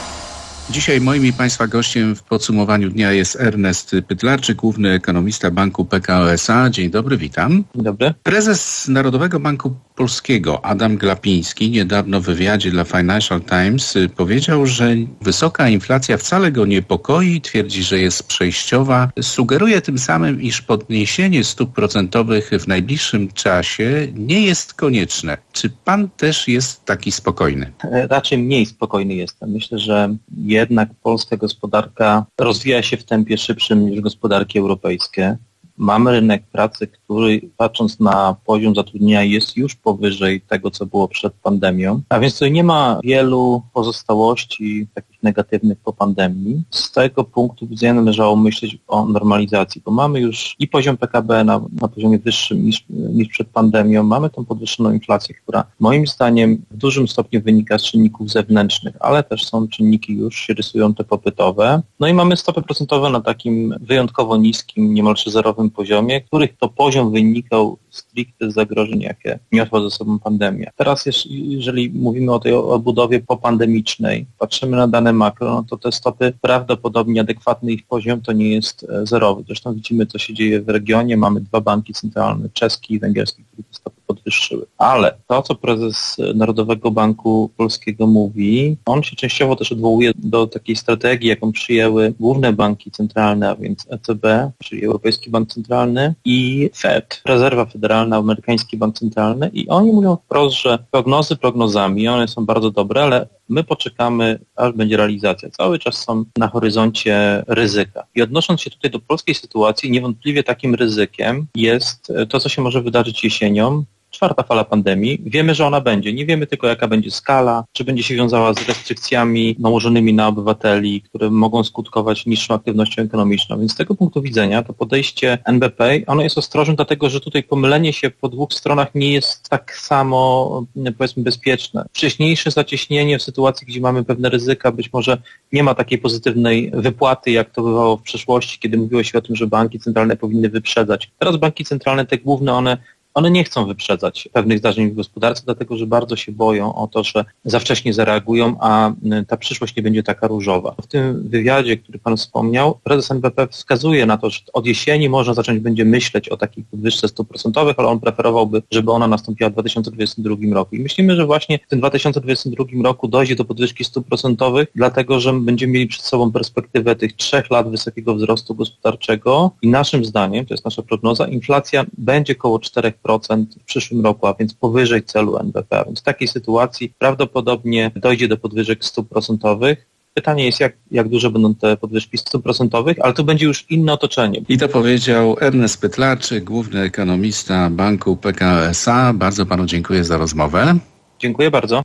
Dzisiaj moim i Państwa gościem w podsumowaniu dnia jest Ernest Pytlarczyk, główny ekonomista Banku P K O S A. Dzień dobry, witam. Dzień dobry. Prezes Narodowego Banku Polskiego Adam Glapiński niedawno w wywiadzie dla Financial Times powiedział, że wysoka inflacja wcale go niepokoi, twierdzi, że jest przejściowa. Sugeruje tym samym, iż podniesienie stóp procentowych w najbliższym czasie nie jest konieczne. Czy pan też jest taki spokojny? Raczej mniej spokojny jestem. Myślę, że jednak polska gospodarka rozwija się w tempie szybszym niż gospodarki europejskie. Mamy rynek pracy, który patrząc na poziom zatrudnienia jest już powyżej tego, co było przed pandemią, a więc tutaj nie ma wielu pozostałości takich negatywnych po pandemii. Z tego punktu widzenia należało myśleć o normalizacji, bo mamy już i poziom P K B na, na poziomie wyższym niż, niż przed pandemią, mamy tą podwyższoną inflację, która moim zdaniem w dużym stopniu wynika z czynników zewnętrznych, ale też są czynniki już się rysują te popytowe. No i mamy stopy procentowe na takim wyjątkowo niskim, niemalże zerowym poziomie, których to poziom wynikał stricte z zagrożeń, jakie niosła ze sobą pandemia. Teraz jeżeli mówimy o tej odbudowie popandemicznej, patrzymy na dane makro, no to te stopy prawdopodobnie adekwatny ich poziom to nie jest zerowy. Zresztą widzimy, co się dzieje w regionie. Mamy dwa banki centralne, czeski i węgierski, które te stopy podwyższyły. Ale to, co prezes Narodowego Banku Polskiego mówi, on się częściowo też odwołuje do takiej strategii, jaką przyjęły główne banki centralne, a więc E C B, czyli Europejski Bank Centralny i Fed, Rezerwa Federalna, Amerykański Bank Centralny, i oni mówią wprost, że prognozy prognozami, one są bardzo dobre, ale my poczekamy, aż będzie realizacja. Cały czas są na horyzoncie ryzyka. I odnosząc się tutaj do polskiej sytuacji, niewątpliwie takim ryzykiem jest to, co się może wydarzyć jesienią, czwarta fala pandemii. Wiemy, że ona będzie. Nie wiemy tylko, jaka będzie skala, czy będzie się wiązała z restrykcjami nałożonymi na obywateli, które mogą skutkować niższą aktywnością ekonomiczną. Więc z tego punktu widzenia to podejście N B P, ono jest ostrożne, dlatego że tutaj pomylenie się po dwóch stronach nie jest tak samo, powiedzmy, bezpieczne. Wcześniejsze zacieśnienie w sytuacji, gdzie mamy pewne ryzyka, być może nie ma takiej pozytywnej wypłaty, jak to bywało w przeszłości, kiedy mówiło się o tym, że banki centralne powinny wyprzedzać. Teraz banki centralne, te główne, one One nie chcą wyprzedzać pewnych zdarzeń w gospodarce, dlatego że bardzo się boją o to, że za wcześnie zareagują, a ta przyszłość nie będzie taka różowa. W tym wywiadzie, który Pan wspomniał, prezes N B P wskazuje na to, że od jesieni można zacząć będzie myśleć o takiej podwyżce stóp procentowych, ale on preferowałby, żeby ona nastąpiła w dwa tysiące dwudziestym drugim roku. I myślimy, że właśnie w tym dwa tysiące dwudziestym drugim roku dojdzie do podwyżki stóp procentowych, dlatego że będziemy mieli przed sobą perspektywę tych trzech lat wysokiego wzrostu gospodarczego i naszym zdaniem, to jest nasza prognoza, inflacja będzie koło cztery procent w przyszłym roku, a więc powyżej celu N B P. A więc w takiej sytuacji prawdopodobnie dojdzie do podwyżek stóp procentowych. Pytanie jest, jak, jak duże będą te podwyżki stóp procentowych, ale to będzie już inne otoczenie. I to powiedział Ernest Pytlarczyk, główny ekonomista Banku P K O S A. Bardzo panu dziękuję za rozmowę. Dziękuję bardzo.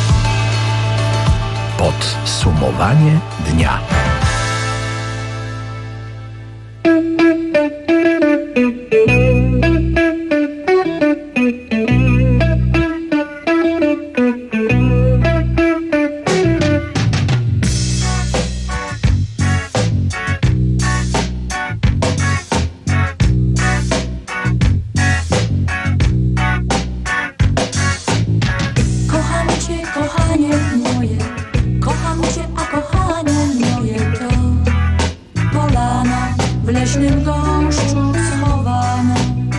Podsumowanie dnia. leśnym gąszczu schowana.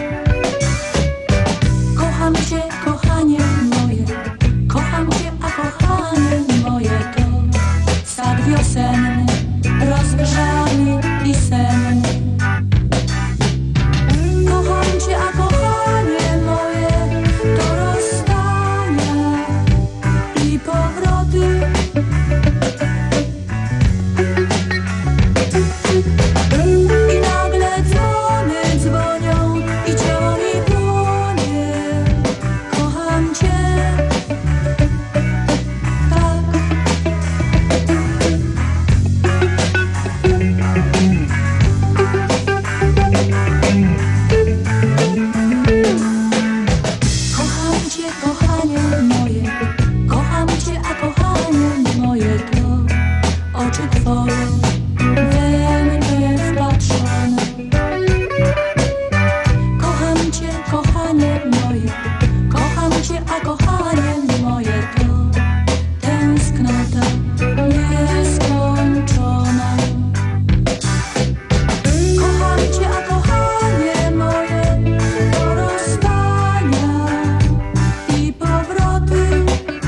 Kocham cię, kochanie moje, kocham cię, a kochanie moje to sad wiosenny, rozgrzany i senny. Kocham cię, a kochanie moje to rozstania i powroty. I nagle dzwony dzwonią i ciało mi płonie. Kocham cię, tak. Kocham cię, kochanie moje, kocham cię, a kochanie moje to oczy twoje we mnie wpatrzone. Kocham cię, kochanie moje, kocham cię, a kochanie moje to tęsknota nieskończona. Kocham cię, a kochanie moje to rozstania i powroty.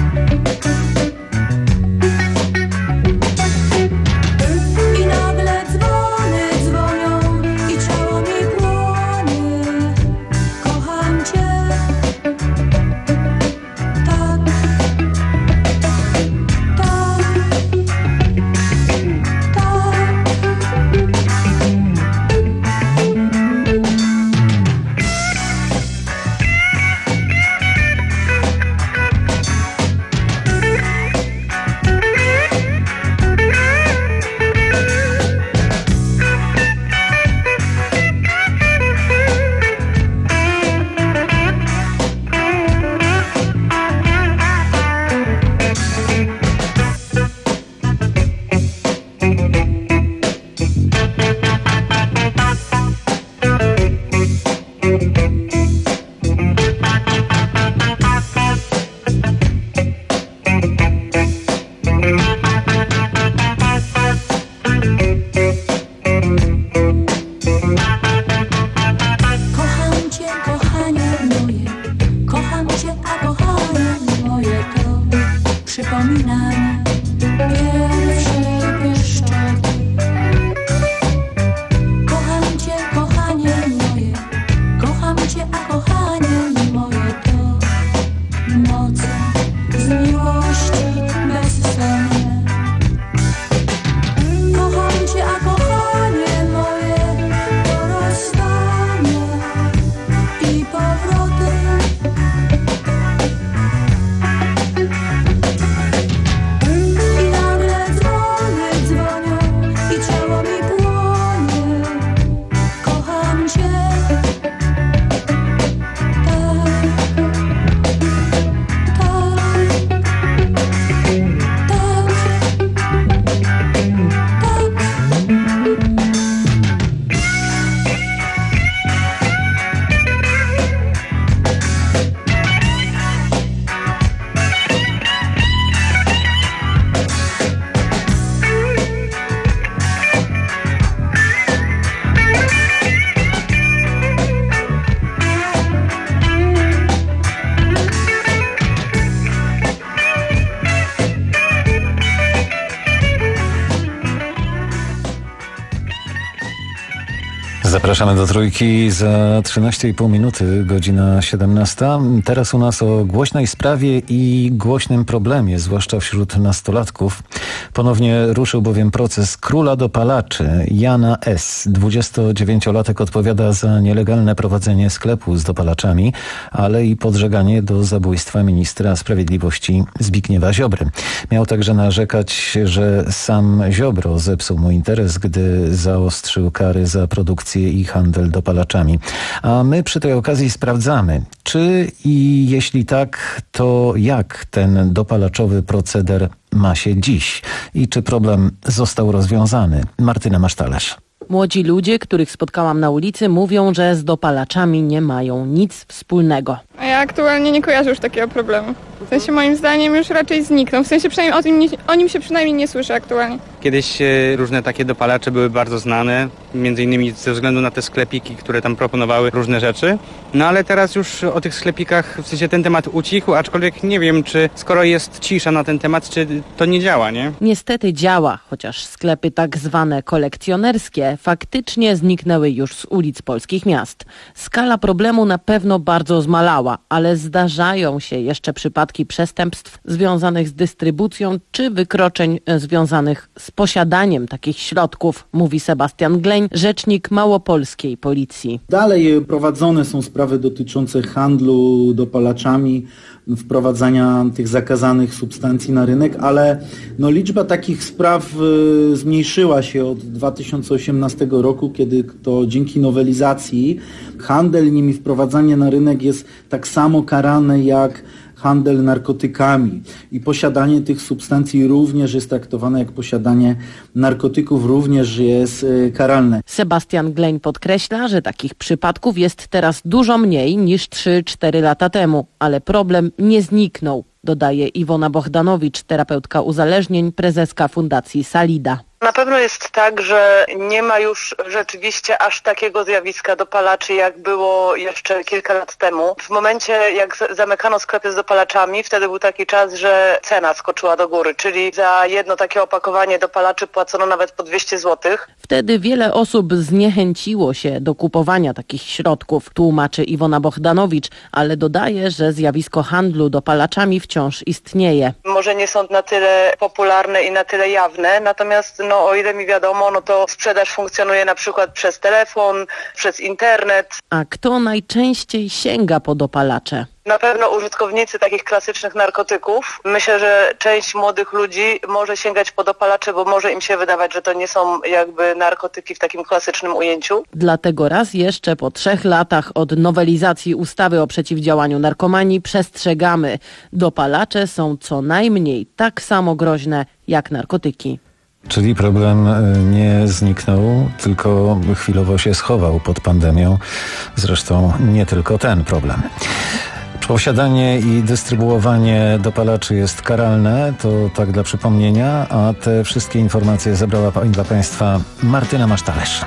I nagle dzwony dzwonią i ciało mi płonie. Kocham cię, tak, tak, kocham cię, kochanie moje, kocham cię, a kochanie moje to przypominanie pierwszej pieszczotki. Kocham cię, kochanie moje, kocham cię, a kochanie moje to noce z miłości bezsennie. Kocham cię, a kochanie moje to rozstania i powroty. I nagle dzwony dzwonią i ciało mi płonie. Kocham cię, tak, Zapraszamy do Trójki za trzynaście i pół minuty, godzina siedemnasta. Teraz u nas o głośnej sprawie i głośnym problemie, zwłaszcza wśród nastolatków. Ponownie ruszył bowiem proces króla dopalaczy. Jana S., dwudziestodziewięciolatek, odpowiada za nielegalne prowadzenie sklepu z dopalaczami, ale i podżeganie do zabójstwa ministra sprawiedliwości Zbigniewa Ziobry. Miał także narzekać, że sam Ziobro zepsuł mu interes, gdy zaostrzył kary za produkcję i handel dopalaczami. A my przy tej okazji sprawdzamy, czy i jeśli tak, to jak ten dopalaczowy proceder ma się dziś i czy problem został rozwiązany. Martyna Masztalerz. Młodzi ludzie, których spotkałam na ulicy, mówią, że z dopalaczami nie mają nic wspólnego. A ja aktualnie nie kojarzę już takiego problemu. W sensie moim zdaniem już raczej znikną. W sensie przynajmniej o, tym nie, o nim się przynajmniej nie słyszy aktualnie. Kiedyś e, różne takie dopalacze były bardzo znane, między innymi ze względu na te sklepiki, które tam proponowały różne rzeczy. No ale teraz już o tych sklepikach, w sensie ten temat ucichł, aczkolwiek nie wiem, czy skoro jest cisza na ten temat, czy to nie działa, nie? Niestety działa, chociaż sklepy tak zwane kolekcjonerskie faktycznie zniknęły już z ulic polskich miast. Skala problemu na pewno bardzo zmalała, ale zdarzają się jeszcze przypadki przestępstw związanych z dystrybucją czy wykroczeń związanych z posiadaniem takich środków, mówi Sebastian Gleń, rzecznik małopolskiej policji. Dalej prowadzone są sprawy dotyczące handlu dopalaczami, wprowadzania tych zakazanych substancji na rynek, ale no, liczba takich spraw y, zmniejszyła się od dwa tysiące osiemnastego roku, kiedy to dzięki nowelizacji handel nimi, wprowadzanie na rynek jest tak samo karane jak handel narkotykami i posiadanie tych substancji również jest traktowane jak posiadanie narkotyków, również jest y, karalne. Sebastian Gleń podkreśla, że takich przypadków jest teraz dużo mniej niż trzy cztery lata temu, ale problem nie zniknął, dodaje Iwona Bohdanowicz, terapeutka uzależnień, prezeska Fundacji Salida. Na pewno jest tak, że nie ma już rzeczywiście aż takiego zjawiska dopalaczy, jak było jeszcze kilka lat temu. W momencie, jak zamykano sklepy z dopalaczami, wtedy był taki czas, że cena skoczyła do góry, czyli za jedno takie opakowanie dopalaczy płacono nawet po dwieście złotych. Wtedy wiele osób zniechęciło się do kupowania takich środków, tłumaczy Iwona Bohdanowicz, ale dodaje, że zjawisko handlu dopalaczami wciąż istnieje. Może nie są na tyle popularne i na tyle jawne, natomiast no o ile mi wiadomo, no to sprzedaż funkcjonuje na przykład przez telefon, przez internet. A kto najczęściej sięga po dopalacze? Na pewno użytkownicy takich klasycznych narkotyków. Myślę, że część młodych ludzi może sięgać po dopalacze, bo może im się wydawać, że to nie są jakby narkotyki w takim klasycznym ujęciu. Dlatego raz jeszcze po trzech latach od nowelizacji ustawy o przeciwdziałaniu narkomanii przestrzegamy. Dopalacze są co najmniej tak samo groźne jak narkotyki. Czyli problem nie zniknął, tylko chwilowo się schował pod pandemią. Zresztą nie tylko ten problem. Posiadanie i dystrybuowanie dopalaczy jest karalne, to tak dla przypomnienia, a te wszystkie informacje zebrała dla Państwa Martyna Masztalerz.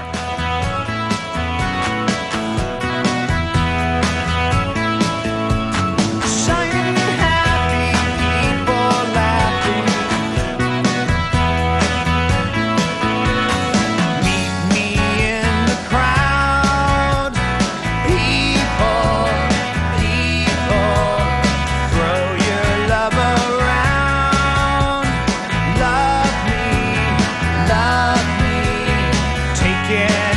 Yeah.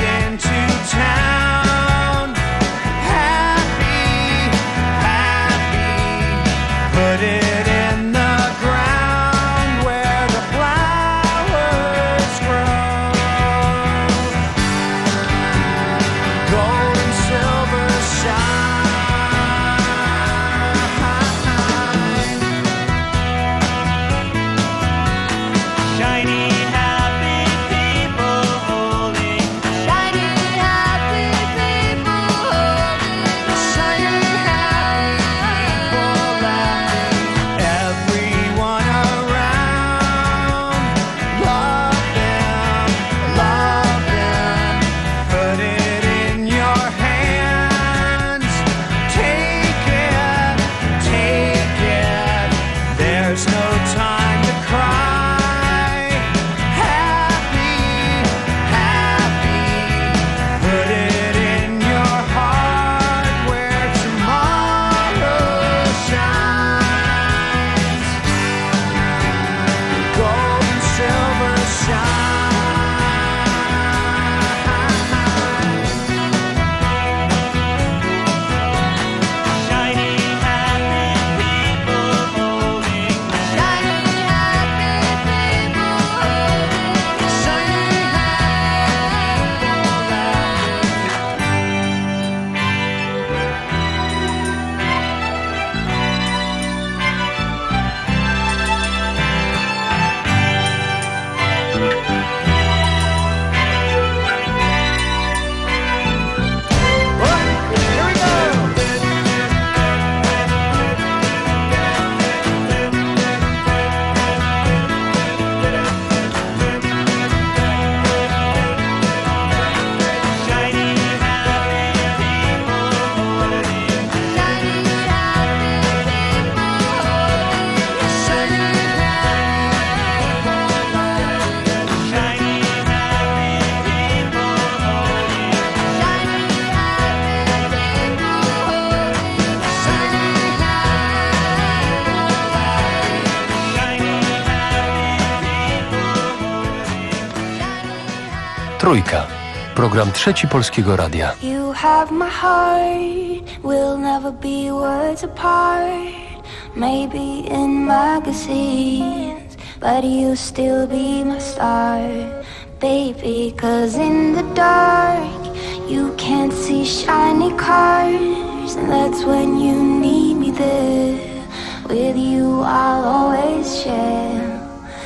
Trójka. Program Trzeci Polskiego Radia. You have my heart, we'll never be worlds apart. Maybe in magazines, but you still be my star. Baby, 'cause in the dark, you can't see shiny cars. And that's when you need me there. With you I'll always share.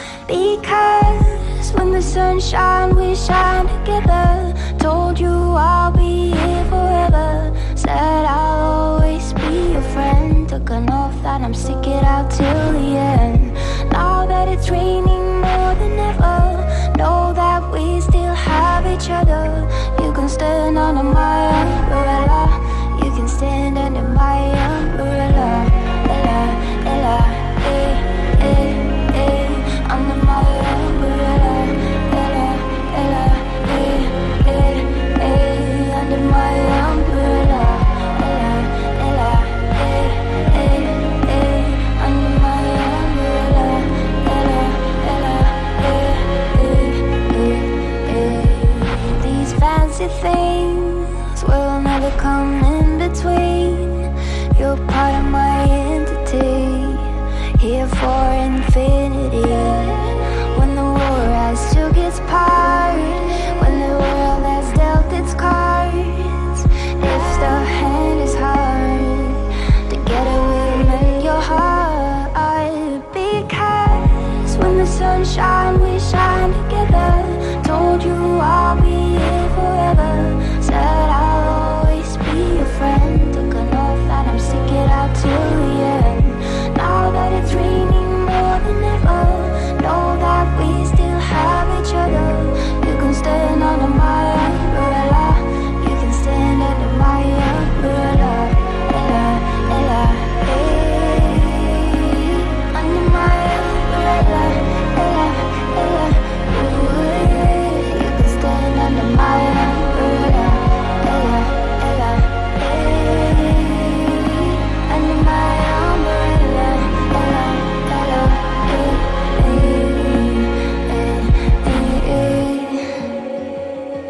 Because when the sun shines, we shine together. Told you I'll be here forever. Said I'll always be your friend. Took an oath that I'm stick it out till the end. Now that it's raining more than ever, know that we still have each other. You can stand under my umbrella. You can stand under my umbrella. Ella, ella, eh, eh, eh, under my umbrella. Ella, ella, eh, eh, eh, under my umbrella. Ella, ella, eh, eh, eh, under my umbrella. Ella, ella, eh, eh, eh, eh. These fancy things will never come in between. You're part of my entity, here for infinity. When the war has took its part, when the world has dealt its cards, if the hand is hard, together we'll mend your heart. Because when the sun shines, we shine together. Told you I'll be here forever. Said I'll always be your friend. Took an oath that I'm stick it out till the end. Now that it's raining more than ever, know that we still have each other. You can stand under my umbrella. You can stand under my umbrella. Ella, ella, hey, under my umbrella. Ella, ella, ooh, hey. You can stand under my umbrella. Ella, ella, hey, under my umbrella. Ella, ella, hey, hey, hey, hey.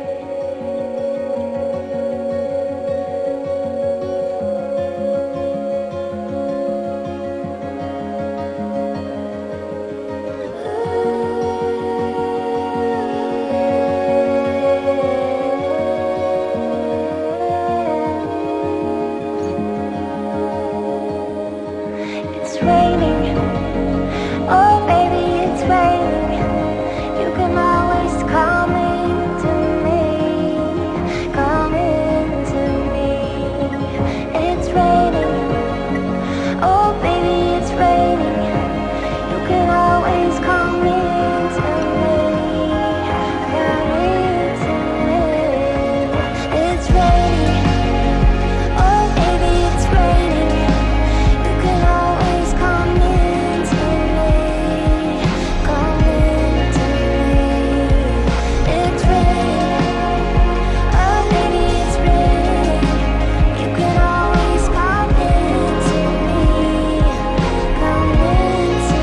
It's raining, oh baby, it's raining. You can always come into me, come into me. It's raining, oh baby, it's raining. You can always come into me, come into me. It's raining, oh baby, it's raining. You can always come into me, come into me. It's raining, oh baby, it's raining. You can always come into me, come into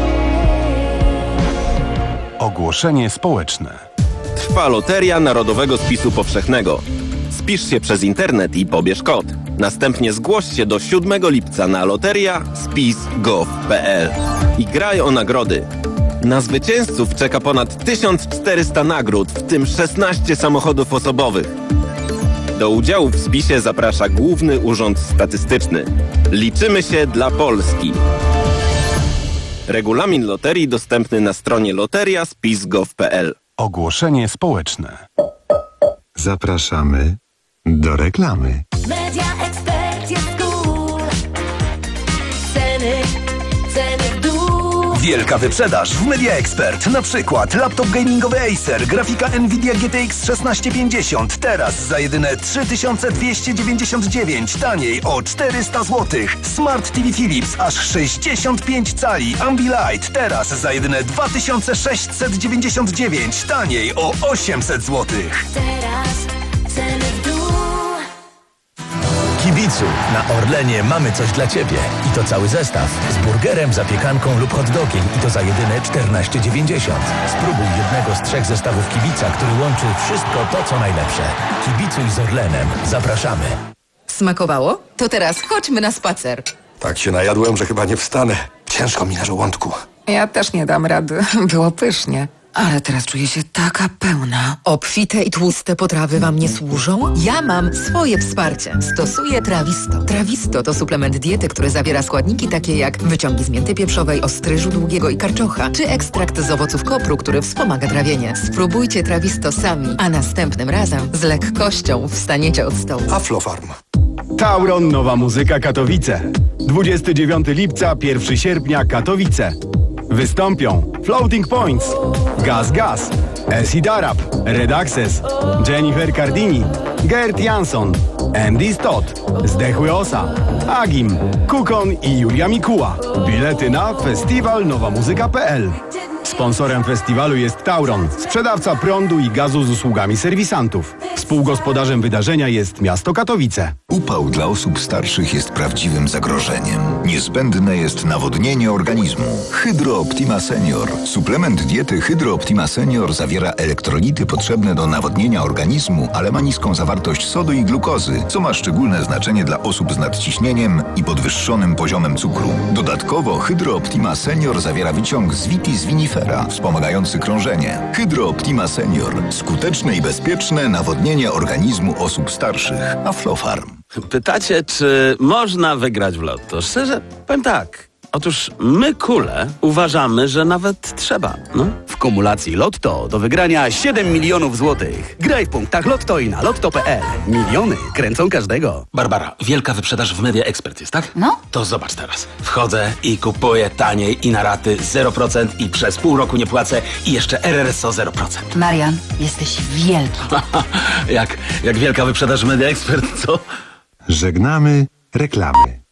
me. Ogłoszenie społeczne. Trwa Loteria Narodowego Spisu Powszechnego. Spisz się przez internet i pobierz kod. Następnie zgłoś się do siódmego lipca na loteria spis kropka gov kropka p l i graj o nagrody. Na zwycięzców czeka ponad tysiąc czterysta nagród, w tym szesnaście samochodów osobowych. Do udziału w spisie zaprasza Główny Urząd Statystyczny. Liczymy się dla Polski. Regulamin loterii dostępny na stronie loteria spis kropka gov kropka p l. Ogłoszenie społeczne. Zapraszamy do reklamy. Media Expert jest cool. Ceny, ceny w dół. Wielka wyprzedaż w Media Expert. Na przykład laptop gamingowy Acer, grafika Nvidia G T X szesnaście pięćdziesiąt. Teraz za jedyne trzy tysiące dwieście dziewięćdziesiąt dziewięć. Taniej o czterysta złotych. Smart T V Philips aż sześćdziesiąt pięć cali. Ambilight teraz za jedyne dwa tysiące sześćset dziewięćdziesiąt dziewięć. Taniej o osiemset złotych. Teraz ceny w dół. Kibice końcu na Orlenie mamy coś dla Ciebie. I to cały zestaw z burgerem, zapiekanką lub hot dogiem i to za jedyne czternaście dziewięćdziesiąt. Spróbuj jednego z trzech zestawów Kibica, który łączy wszystko to, co najlepsze. Kibicuj z Orlenem. Zapraszamy. Smakowało? To teraz chodźmy na spacer. Tak się najadłem, że chyba nie wstanę. Ciężko mi na żołądku. Ja też nie dam rady. Było pysznie. Ale teraz czuję się taka pełna. Obfite i tłuste potrawy wam nie służą? Ja mam swoje wsparcie. Stosuję Trawisto. Trawisto to suplement diety, który zawiera składniki takie jak wyciągi z mięty pieprzowej, ostryżu długiego i karczocha, czy ekstrakt z owoców kopru, który wspomaga trawienie. Spróbujcie Trawisto sami, a następnym razem z lekkością wstaniecie od stołu. Aflofarm. Tauron Nowa Muzyka Katowice. dwudziestego dziewiątego lipca, pierwszego sierpnia Katowice. Wystąpią Floating Points, Gaz Gaz, Acid Arab, Red Access, Jennifer Cardini, Gert Jansson, Andy Stott, Zdechły Osa, Agim, Kukon i Julia Mikuła. Bilety na festiwal nowa muzyka kropka p l. Sponsorem festiwalu jest Tauron, sprzedawca prądu i gazu z usługami serwisantów. Współgospodarzem wydarzenia jest miasto Katowice. Upał dla osób starszych jest prawdziwym zagrożeniem. Niezbędne jest nawodnienie organizmu. Hydro Optima Senior. Suplement diety Hydro Optima Senior zawiera elektrolity potrzebne do nawodnienia organizmu, ale ma niską zawartość sodu i glukozy, co ma szczególne znaczenie dla osób z nadciśnieniem i podwyższonym poziomem cukru. Dodatkowo Hydro Optima Senior zawiera wyciąg z Vitis vinifera, wspomagający krążenie. Hydro Optima Senior. Skuteczne i bezpieczne nawodnienie organizmu osób starszych. Aflofarm. Pytacie, czy można wygrać w lotto? Szczerze, powiem tak. Otóż my, kule, uważamy, że nawet trzeba. No. W kumulacji Lotto do wygrania siedem milionów złotych. Graj w punktach Lotto i na lotto kropka p l. Miliony kręcą każdego. Barbara, wielka wyprzedaż w Media Expert jest, tak? No. To zobacz teraz. Wchodzę i kupuję taniej i na raty zero procent i przez pół roku nie płacę i jeszcze R R S O zero procent. Marian, jesteś wielki. jak, jak wielka wyprzedaż w Media Expert, co? Żegnamy reklamy.